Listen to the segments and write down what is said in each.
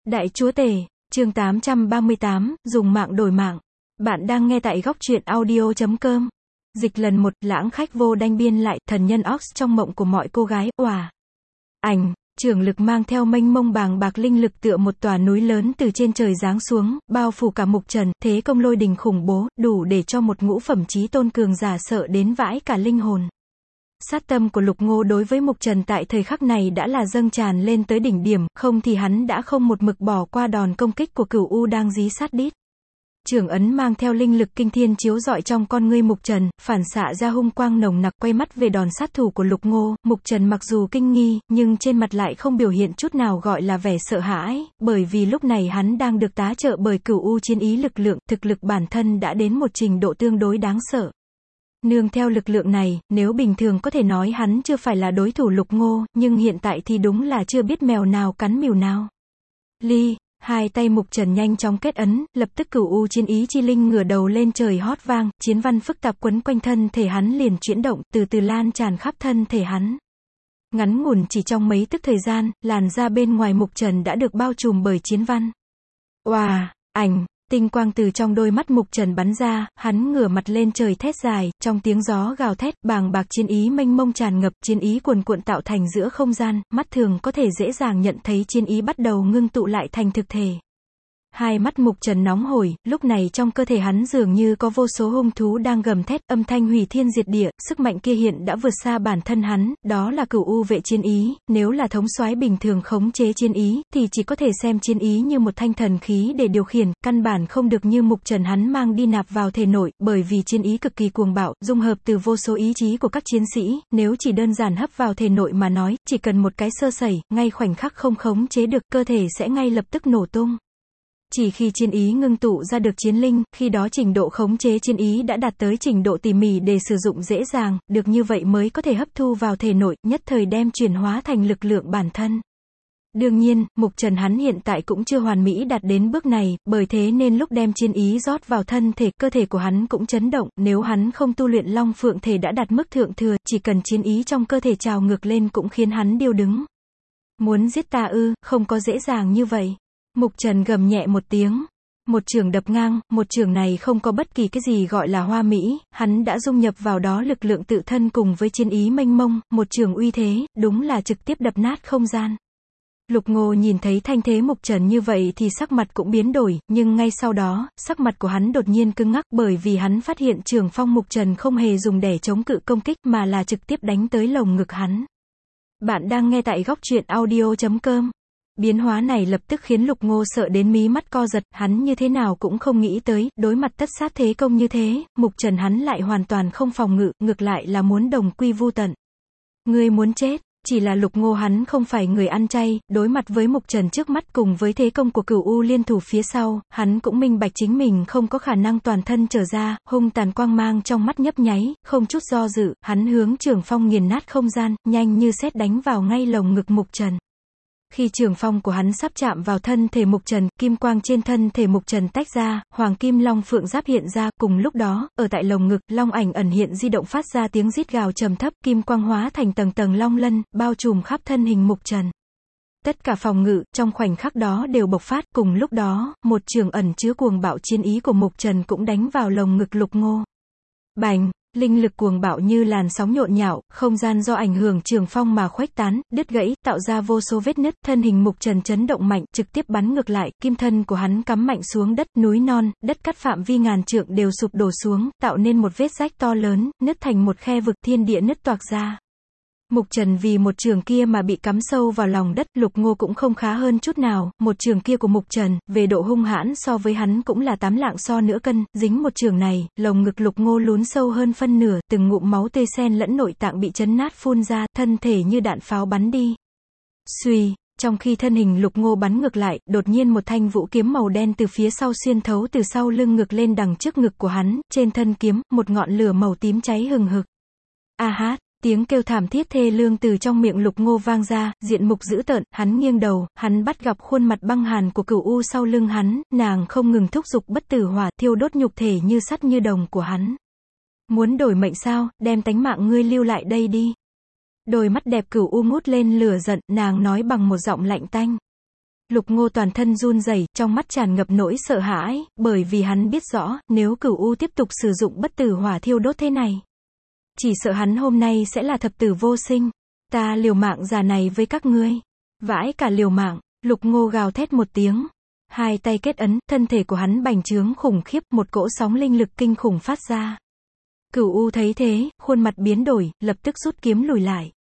Đại chúa tể, chương 838, dùng mạng đổi mạng. Bạn đang nghe tại góc truyện audio.com. Dịch lần 1, lãng khách vô đanh biên lại, thần nhân Ox trong mộng của mọi cô gái, òa. Ảnh, trường lực mang theo mênh mông bàng bạc linh lực tựa một tòa núi lớn từ trên trời giáng xuống, bao phủ cả mục trần, thế công lôi đình khủng bố, đủ để cho một ngũ phẩm chí tôn cường giả sợ đến vãi cả linh hồn. Sát tâm của Lục Ngô đối với Mục Trần tại thời khắc này đã là dâng tràn lên tới đỉnh điểm, không thì hắn đã không một mực bỏ qua đòn công kích của Cửu U đang dí sát đít. Trường ấn mang theo linh lực kinh thiên chiếu rọi trong con ngươi Mục Trần, phản xạ ra hung quang nồng nặc, quay mắt về đòn sát thủ của Lục Ngô. Mục Trần mặc dù kinh nghi, nhưng trên mặt lại không biểu hiện chút nào gọi là vẻ sợ hãi, bởi vì lúc này hắn đang được tá trợ bởi Cửu U chiến ý lực lượng, thực lực bản thân đã đến một trình độ tương đối đáng sợ. Nương theo lực lượng này, nếu bình thường có thể nói hắn chưa phải là đối thủ Lục Ngô, nhưng hiện tại thì đúng là chưa biết mèo nào cắn mèo nào. Ly, hai tay Mục Trần nhanh chóng kết ấn, lập tức Cửu U chiến ý chi linh ngửa đầu lên trời hót vang, chiến văn phức tạp quấn quanh thân thể hắn liền chuyển động, từ từ lan tràn khắp thân thể hắn. Ngắn ngủn chỉ trong mấy tức thời gian, làn da bên ngoài Mục Trần đã được bao trùm bởi chiến văn. Oà, ảnh. Tinh quang từ trong đôi mắt Mục Trần bắn ra, hắn ngửa mặt lên trời thét dài, trong tiếng gió gào thét, bàng bạc chiến ý mênh mông tràn ngập, chiến ý cuồn cuộn tạo thành giữa không gian, mắt thường có thể dễ dàng nhận thấy chiến ý bắt đầu ngưng tụ lại thành thực thể. Hai mắt Mục Trần nóng hổi, lúc này trong cơ thể hắn dường như có vô số hung thú đang gầm thét, âm thanh hủy thiên diệt địa, sức mạnh kia hiện đã vượt xa bản thân hắn, đó là Cửu U vệ chiến ý, nếu là thống soái bình thường khống chế chiến ý, thì chỉ có thể xem chiến ý như một thanh thần khí để điều khiển, căn bản không được như Mục Trần hắn mang đi nạp vào thể nội, bởi vì chiến ý cực kỳ cuồng bạo, dung hợp từ vô số ý chí của các chiến sĩ, nếu chỉ đơn giản hấp vào thể nội mà nói, chỉ cần một cái sơ sẩy, ngay khoảnh khắc không khống chế được, cơ thể sẽ ngay lập tức nổ tung. Chỉ khi chiến ý ngưng tụ ra được chiến linh, khi đó trình độ khống chế chiến ý đã đạt tới trình độ tỉ mỉ để sử dụng dễ dàng, được như vậy mới có thể hấp thu vào thể nội, nhất thời đem chuyển hóa thành lực lượng bản thân. Đương nhiên, Mục Trần hắn hiện tại cũng chưa hoàn mỹ đạt đến bước này, bởi thế nên lúc đem chiến ý rót vào thân thể, cơ thể của hắn cũng chấn động, nếu hắn không tu luyện Long Phượng thể đã đạt mức thượng thừa, chỉ cần chiến ý trong cơ thể trào ngược lên cũng khiến hắn điêu đứng. Muốn giết ta ư, không có dễ dàng như vậy. Mục Trần gầm nhẹ một tiếng, một chưởng đập ngang, một chưởng này không có bất kỳ cái gì gọi là hoa mỹ, hắn đã dung nhập vào đó lực lượng tự thân cùng với chiến ý mênh mông, một chưởng uy thế, đúng là trực tiếp đập nát không gian. Lục Ngô nhìn thấy thanh thế Mục Trần như vậy thì sắc mặt cũng biến đổi, nhưng ngay sau đó, sắc mặt của hắn đột nhiên cứng ngắc bởi vì hắn phát hiện trường phong Mục Trần không hề dùng để chống cự công kích mà là trực tiếp đánh tới lồng ngực hắn. Bạn đang nghe tại góc truyện audio.com. Biến hóa này lập tức khiến Lục Ngô sợ đến mí mắt co giật, hắn như thế nào cũng không nghĩ tới, đối mặt tất sát thế công như thế, Mục Trần hắn lại hoàn toàn không phòng ngự, ngược lại là muốn đồng quy vu tận. Ngươi muốn chết, chỉ là Lục Ngô hắn không phải người ăn chay, đối mặt với Mục Trần trước mắt cùng với thế công của Cửu U liên thủ phía sau, hắn cũng minh bạch chính mình không có khả năng toàn thân trở ra, hung tàn quang mang trong mắt nhấp nháy, không chút do dự, hắn hướng trường phong nghiền nát không gian, nhanh như sét đánh vào ngay lồng ngực Mục Trần. Khi trường phong của hắn sắp chạm vào thân thể Mục Trần, kim quang trên thân thể Mục Trần tách ra, hoàng kim long phượng giáp hiện ra, cùng lúc đó, ở tại lồng ngực, long ảnh ẩn hiện di động phát ra tiếng rít gào trầm thấp, kim quang hóa thành tầng tầng long lân, bao trùm khắp thân hình Mục Trần. Tất cả phòng ngự, trong khoảnh khắc đó đều bộc phát, cùng lúc đó, một chưởng ẩn chứa cuồng bạo chiến ý của Mục Trần cũng đánh vào lồng ngực Lục Ngô. Bành! Linh lực cuồng bạo như làn sóng nhộn nhạo, không gian do ảnh hưởng trường phong mà khuếch tán, đứt gãy, tạo ra vô số vết nứt, thân hình Mục Trần chấn động mạnh, trực tiếp bắn ngược lại, kim thân của hắn cắm mạnh xuống đất, núi non, đất cắt phạm vi ngàn trượng đều sụp đổ xuống, tạo nên một vết rách to lớn, nứt thành một khe vực, thiên địa nứt toạc ra. Mục Trần vì một chưởng kia mà bị cắm sâu vào lòng đất, Lục Ngô cũng không khá hơn chút nào, một chưởng kia của Mục Trần, về độ hung hãn so với hắn cũng là 8 lạng so nửa cân, dính một chưởng này, lồng ngực Lục Ngô lún sâu hơn phân nửa, từng ngụm máu tươi xen lẫn nội tạng bị chấn nát phun ra, thân thể như đạn pháo bắn đi. Xuy. Trong khi thân hình Lục Ngô bắn ngược lại, đột nhiên một thanh vũ kiếm màu đen từ phía sau xuyên thấu từ sau lưng ngược lên đằng trước ngực của hắn, trên thân kiếm, một ngọn lửa màu tím cháy hừng hực. A hát! Tiếng kêu thảm thiết thê lương từ trong miệng Lục Ngô vang ra, diện mục dữ tợn, hắn nghiêng đầu, hắn bắt gặp khuôn mặt băng hàn của Cửu U sau lưng hắn, nàng không ngừng thúc giục bất tử hỏa, thiêu đốt nhục thể như sắt như đồng của hắn. Muốn đổi mệnh sao, đem tánh mạng ngươi lưu lại đây đi. Đôi mắt đẹp Cửu U ngút lên lửa giận, nàng nói bằng một giọng lạnh tanh. Lục Ngô toàn thân run rẩy, trong mắt tràn ngập nỗi sợ hãi, bởi vì hắn biết rõ, nếu Cửu U tiếp tục sử dụng bất tử hỏa thiêu đốt thế này, chỉ sợ hắn hôm nay sẽ là thập tử vô sinh. Ta liều mạng già này với các ngươi. Vãi cả liều mạng, Lục Ngô gào thét một tiếng. Hai tay kết ấn, thân thể của hắn bành trướng khủng khiếp, một cỗ sóng linh lực kinh khủng phát ra. Cửu U thấy thế, khuôn mặt biến đổi, lập tức rút kiếm lùi lại.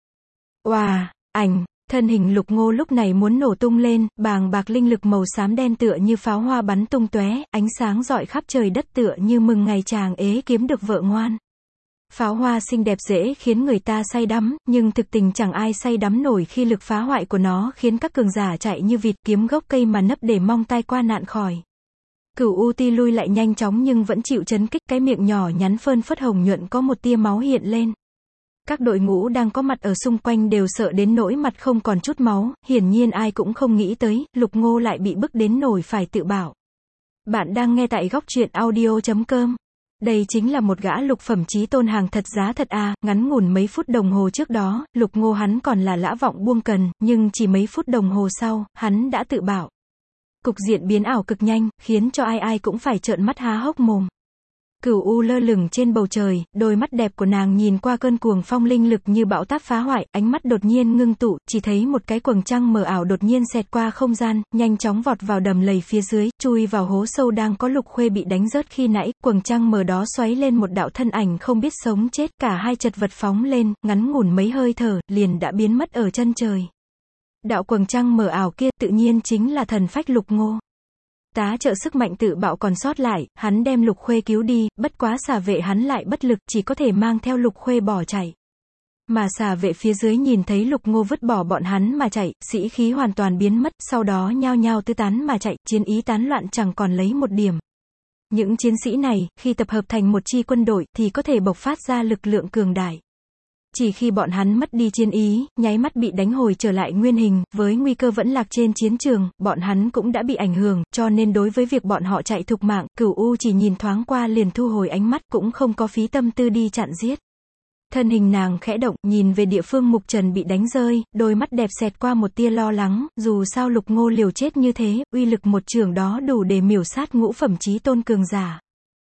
Oà, ảnh, thân hình Lục Ngô lúc này muốn nổ tung lên, bàng bạc linh lực màu xám đen tựa như pháo hoa bắn tung tóe, ánh sáng rọi khắp trời đất tựa như mừng ngày chàng ế kiếm được vợ ngoan. Pháo hoa xinh đẹp dễ khiến người ta say đắm, nhưng thực tình chẳng ai say đắm nổi khi lực phá hoại của nó khiến các cường giả chạy như vịt kiếm gốc cây mà nấp để mong tai qua nạn khỏi. Cửu U ti lui lại nhanh chóng nhưng vẫn chịu chấn kích, cái miệng nhỏ nhắn phơn phớt hồng nhuận có một tia máu hiện lên. Các đội ngũ đang có mặt ở xung quanh đều sợ đến nỗi mặt không còn chút máu, hiển nhiên ai cũng không nghĩ tới, Lục Ngô lại bị bức đến nổi phải tự bảo. Bạn đang nghe tại góc truyện audio.com. Đây chính là một gã lục phẩm chí tôn hàng thật giá thật à, ngắn ngủn mấy phút đồng hồ trước đó, Lục Ngô hắn còn là lã vọng buông cần, nhưng chỉ mấy phút đồng hồ sau, hắn đã tự bảo. Cục diện biến ảo cực nhanh, khiến cho ai ai cũng phải trợn mắt há hốc mồm. Cửu U lơ lửng trên bầu trời, đôi mắt đẹp của nàng nhìn qua cơn cuồng phong linh lực như bão táp phá hoại, ánh mắt đột nhiên ngưng tụ, chỉ thấy một cái quầng trăng mờ ảo đột nhiên xẹt qua không gian, nhanh chóng vọt vào đầm lầy phía dưới, chui vào hố sâu đang có Lục Khuê bị đánh rớt khi nãy, quầng trăng mờ đó xoáy lên một đạo thân ảnh không biết sống chết, cả hai chật vật phóng lên, ngắn ngủn mấy hơi thở, liền đã biến mất ở chân trời. Đạo quầng trăng mờ ảo kia tự nhiên chính là thần phách Lục Ngô. Tá trợ sức mạnh tự bạo còn sót lại, hắn đem Lục Khuê cứu đi, bất quá xà vệ hắn lại bất lực, chỉ có thể mang theo Lục Khuê bỏ chạy. Mà xà vệ phía dưới nhìn thấy Lục Ngô vứt bỏ bọn hắn mà chạy, sĩ khí hoàn toàn biến mất, sau đó nhao nhao tứ tán mà chạy, chiến ý tán loạn chẳng còn lấy một điểm. Những chiến sĩ này, khi tập hợp thành một chi quân đội, thì có thể bộc phát ra lực lượng cường đại. Chỉ khi bọn hắn mất đi chiến ý, nháy mắt bị đánh hồi trở lại nguyên hình, với nguy cơ vẫn lạc trên chiến trường, bọn hắn cũng đã bị ảnh hưởng, cho nên đối với việc bọn họ chạy thục mạng, Cửu U chỉ nhìn thoáng qua liền thu hồi ánh mắt, cũng không có phí tâm tư đi chặn giết. Thân hình nàng khẽ động, nhìn về địa phương Mục Trần bị đánh rơi, đôi mắt đẹp xẹt qua một tia lo lắng, dù sao Lục Ngô liều chết như thế, uy lực một chưởng đó đủ để miểu sát ngũ phẩm chí tôn cường giả.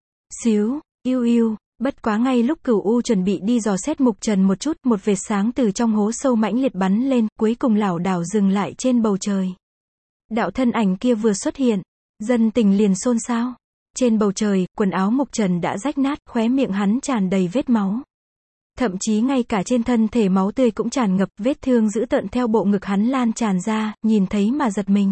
Xíu, yêu yêu. Bất quá ngay lúc Cửu U chuẩn bị đi dò xét Mục Trần một chút, một vệt sáng từ trong hố sâu mãnh liệt bắn lên, cuối cùng lảo đảo dừng lại trên bầu trời. Đạo thân ảnh kia vừa xuất hiện, dân tình liền xôn xao. Trên bầu trời, quần áo Mục Trần đã rách nát, khóe miệng hắn tràn đầy vết máu. Thậm chí ngay cả trên thân thể máu tươi cũng tràn ngập, vết thương dữ tợn theo bộ ngực hắn lan tràn ra, nhìn thấy mà giật mình.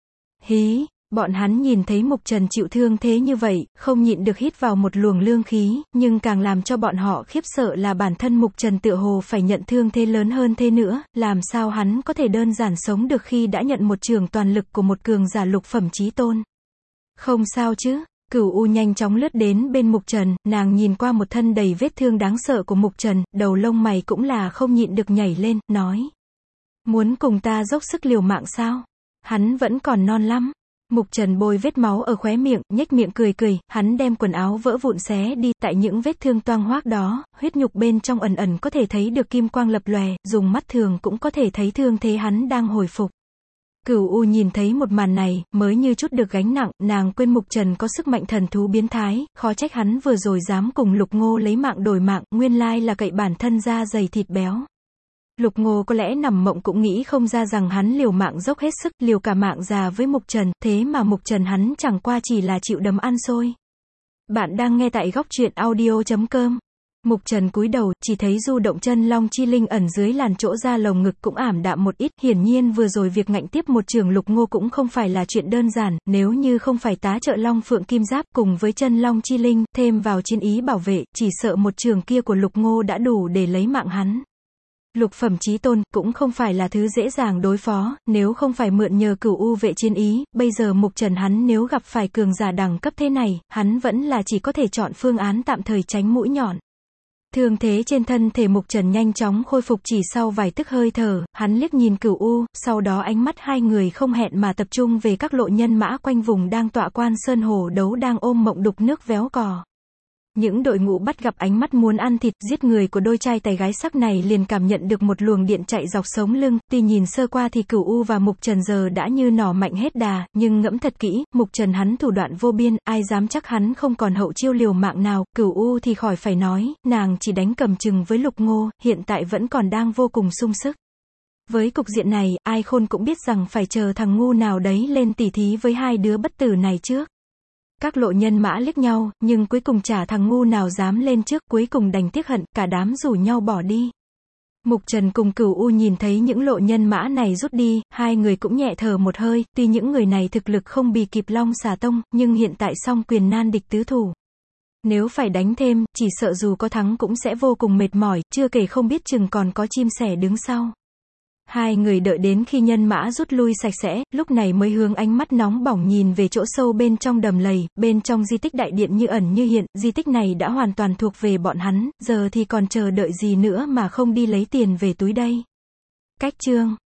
Hí! Bọn hắn nhìn thấy Mục Trần chịu thương thế như vậy, không nhịn được hít vào một luồng lương khí, nhưng càng làm cho bọn họ khiếp sợ là bản thân Mục Trần tựa hồ phải nhận thương thế lớn hơn thế nữa, làm sao hắn có thể đơn giản sống được khi đã nhận một chưởng toàn lực của một cường giả lục phẩm chí tôn. Không sao chứ? Cửu U nhanh chóng lướt đến bên Mục Trần, nàng nhìn qua một thân đầy vết thương đáng sợ của Mục Trần, đầu lông mày cũng là không nhịn được nhảy lên, nói. Muốn cùng ta dốc sức liều mạng sao? Hắn vẫn còn non lắm. Mục Trần bôi vết máu ở khóe miệng, nhếch miệng cười cười, hắn đem quần áo vỡ vụn xé đi, tại những vết thương toang hoác đó, huyết nhục bên trong ẩn ẩn có thể thấy được kim quang lập lòe, dùng mắt thường cũng có thể thấy thương thế hắn đang hồi phục. Cửu U nhìn thấy một màn này, mới như chút được gánh nặng, nàng quên Mục Trần có sức mạnh thần thú biến thái, khó trách hắn vừa rồi dám cùng Lục Ngô lấy mạng đổi mạng, nguyên lai là cậy bản thân da dày thịt béo. Lục Ngô có lẽ nằm mộng cũng nghĩ không ra rằng hắn liều mạng dốc hết sức, liều cả mạng già với Mục Trần, thế mà Mục Trần hắn chẳng qua chỉ là chịu đấm ăn xôi. Bạn đang nghe tại góc truyện audio.com. Mục Trần cúi đầu, chỉ thấy du động chân long chi linh ẩn dưới làn chỗ da lồng ngực cũng ảm đạm một ít, hiển nhiên vừa rồi việc ngạnh tiếp một chưởng Lục Ngô cũng không phải là chuyện đơn giản, nếu như không phải tá trợ long phượng kim giáp cùng với chân long chi linh, thêm vào chiến ý bảo vệ, chỉ sợ một chưởng kia của Lục Ngô đã đủ để lấy mạng hắn. Lục phẩm chí tôn, cũng không phải là thứ dễ dàng đối phó, nếu không phải mượn nhờ Cửu U vệ chiến ý, bây giờ Mục Trần hắn nếu gặp phải cường giả đẳng cấp thế này, hắn vẫn là chỉ có thể chọn phương án tạm thời tránh mũi nhọn. Thương thế trên thân thể Mục Trần nhanh chóng khôi phục chỉ sau vài tức hơi thở, hắn liếc nhìn Cửu U, sau đó ánh mắt hai người không hẹn mà tập trung về các lộ nhân mã quanh vùng đang tọa quan sơn hồ đấu đang ôm mộng đục nước véo cò. Những đội ngũ bắt gặp ánh mắt muốn ăn thịt, giết người của đôi trai tài gái sắc này liền cảm nhận được một luồng điện chạy dọc sống lưng, tuy nhìn sơ qua thì Cửu U và Mục Trần giờ đã như nỏ mạnh hết đà, nhưng ngẫm thật kỹ, Mục Trần hắn thủ đoạn vô biên, ai dám chắc hắn không còn hậu chiêu liều mạng nào, Cửu U thì khỏi phải nói, nàng chỉ đánh cầm chừng với Lục Ngô, hiện tại vẫn còn đang vô cùng sung sức. Với cục diện này, ai khôn cũng biết rằng phải chờ thằng ngu nào đấy lên tỉ thí với hai đứa bất tử này trước. Các lộ nhân mã liếc nhau, nhưng cuối cùng chả thằng ngu nào dám lên trước, cuối cùng đành tiếc hận, cả đám rủ nhau bỏ đi. Mục Trần cùng Cửu U nhìn thấy những lộ nhân mã này rút đi, hai người cũng nhẹ thở một hơi, tuy những người này thực lực không bì kịp Long Xà Tông, nhưng hiện tại song quyền nan địch tứ thủ. Nếu phải đánh thêm, chỉ sợ dù có thắng cũng sẽ vô cùng mệt mỏi, chưa kể không biết chừng còn có chim sẻ đứng sau. Hai người đợi đến khi nhân mã rút lui sạch sẽ, lúc này mới hướng ánh mắt nóng bỏng nhìn về chỗ sâu bên trong đầm lầy, bên trong di tích đại điện như ẩn như hiện, di tích này đã hoàn toàn thuộc về bọn hắn, giờ thì còn chờ đợi gì nữa mà không đi lấy tiền về túi đây. Cách chương